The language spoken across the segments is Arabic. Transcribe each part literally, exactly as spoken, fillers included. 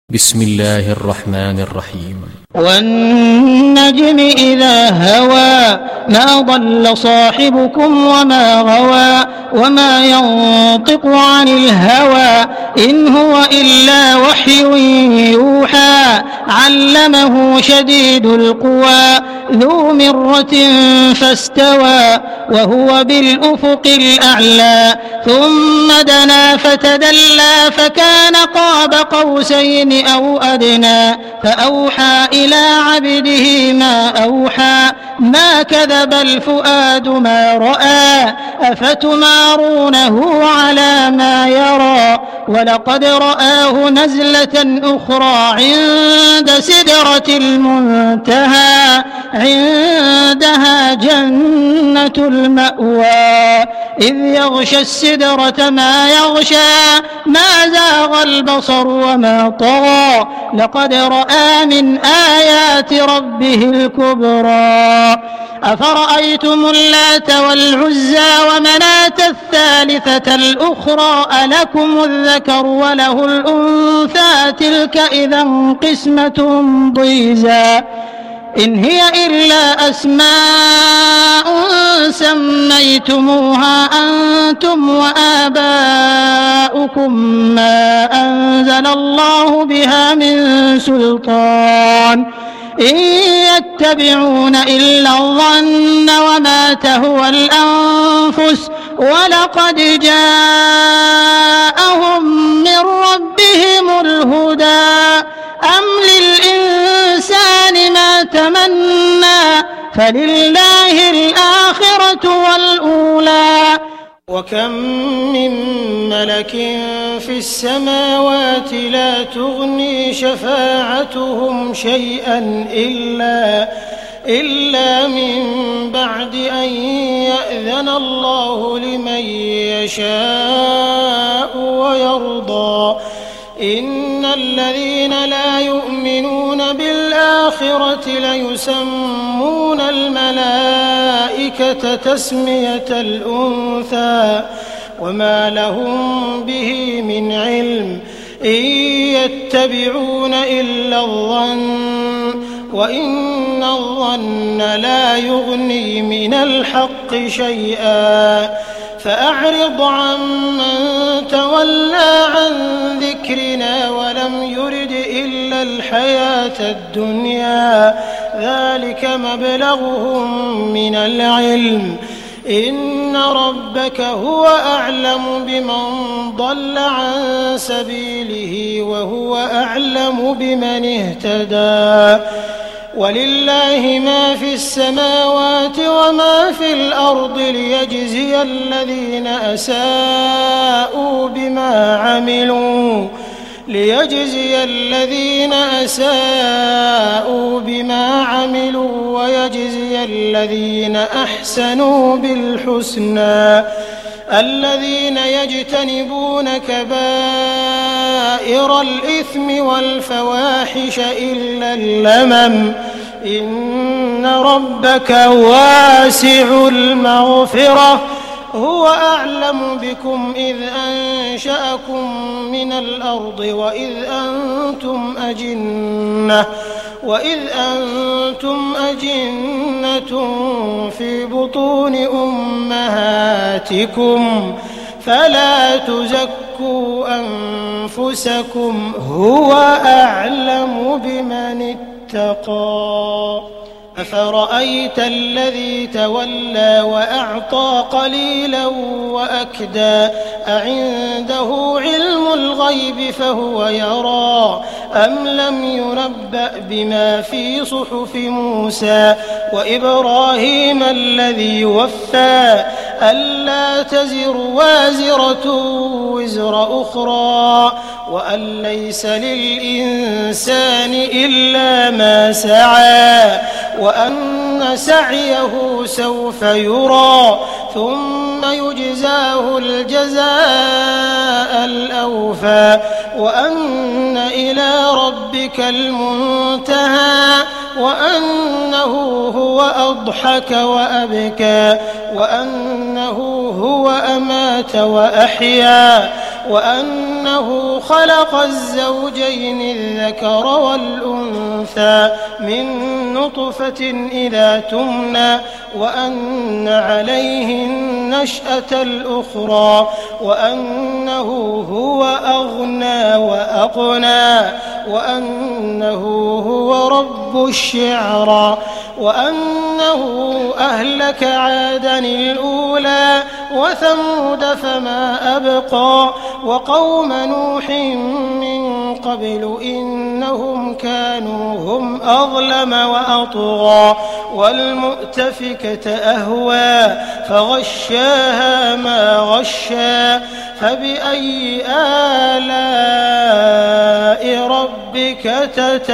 بسم الله الرحمن الرحيم. والنجم إذا هوى ما ضل صاحبكم وما غوى وما ينطق عن الهوى إن هو إلا وحي يوحى علمه شديد القوى ذو مرة فاستوى وهو بالأفق الأعلى ثم دنا فتدلى فكان قاب قوسين أو أدنى فأوحى إلى عبده ما أوحى ما كذب الفؤاد ما رأى أفتمارونه على ما يرى ولقد رآه نزلة أخرى عند سدرة المنتهى عندها جنة المأوى إذ يغشى السدرة ما يغشى ما زاغ البصر وما طغى لقد رأى من آيات ربه الكبرى أفرأيتم اللات والعزى ومناة الثالثة الأخرى ألكم الذكر وله الأنثى تلك إذا قسمة ضيزى إن هي إلا أسماء سميتموها أنتم وآباؤكم ما أنزل الله بها من سلطان إن يتبعون إلا الظن وما تهوى الأنفس ولقد جاءهم من ربهم الهدى أم للإنسان ما تمنى فلله الآخرة والأولى وكم من ملك في السماوات لا تغني شفاعتهم شيئا إلا إلا من بعد أن يأذن الله لمن يشاء ويرضى إن الذين لا يؤمنون بالآخرة ليسمون الملائكة تسمية الأنثى وما لهم به من علم إن يتبعون إلا الظن وإن الظن لا يغني من الحق شيئا فأعرض عمن تولى عن ذكرنا ولم يرد إلا الحياة الدنيا ذلك مبلغهم من العلم إن ربك هو أعلم بمن ضل عن سبيله وهو أعلم بمن اهتدى ولله ما في السماوات وما في الأرض ليجزي الذين أساءوا بما عملوا ليجزي الذين أساءوا بما عملوا ويجزي الذين أحسنوا بالحسنى الذين يجتنبون كبائر الإثم والفواحش إلا اللمم إن ربك واسع المغفرة هو أعلم بكم إذ أنشأكم من الأرض وإذ أنتم أجنة وإذ أنتم أجنة في بطون أمهاتكم فلا تزكوا أنفسكم هو أعلم بمن اتقى أفرأيت الذي تولى وأعطى قليلا وأكدى أعنده علم الغيب فهو يرى أم لم ينبأ بما في صحف موسى وإبراهيم الذي وفى ألا تزر وازرة وزر أخرى وأن ليس للإنسان إلا ما سعى وأن سعيه سوف يرى ثم يجزاه الجزاء الأوفى وأن إلى ربك المنتهى وأنه هو أضحك وأبكى وأنه هو أمات وأحيا وأنه خلق الزوجين الذكر والأنثى من نطفة إذا تمنى وأن عليه النشأة الأخرى وأنه هو أغنى وأقنى وأنه هو رب الشعرى وأنه أهلك عادا الأولى وثمود فما أبقى وقوم نوح من قبل إنهم كانوا هم أظلم وأطغى والمؤتفكة أهوى فغشاها ما غشى فبأي آلاء ربك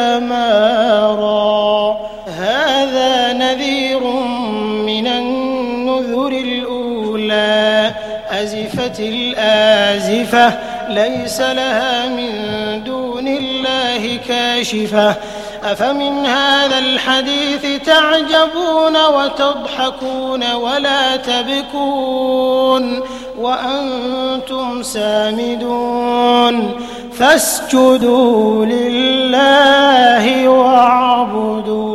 تتمارى هذا نذير من النذر الأولى أزفت الآزفة ليس لها من دون الله كاشفة أفمن هذا الحديث تعجبون وتضحكون ولا تبكون وأنتم سامدون فاسجدوا لله واعبدوا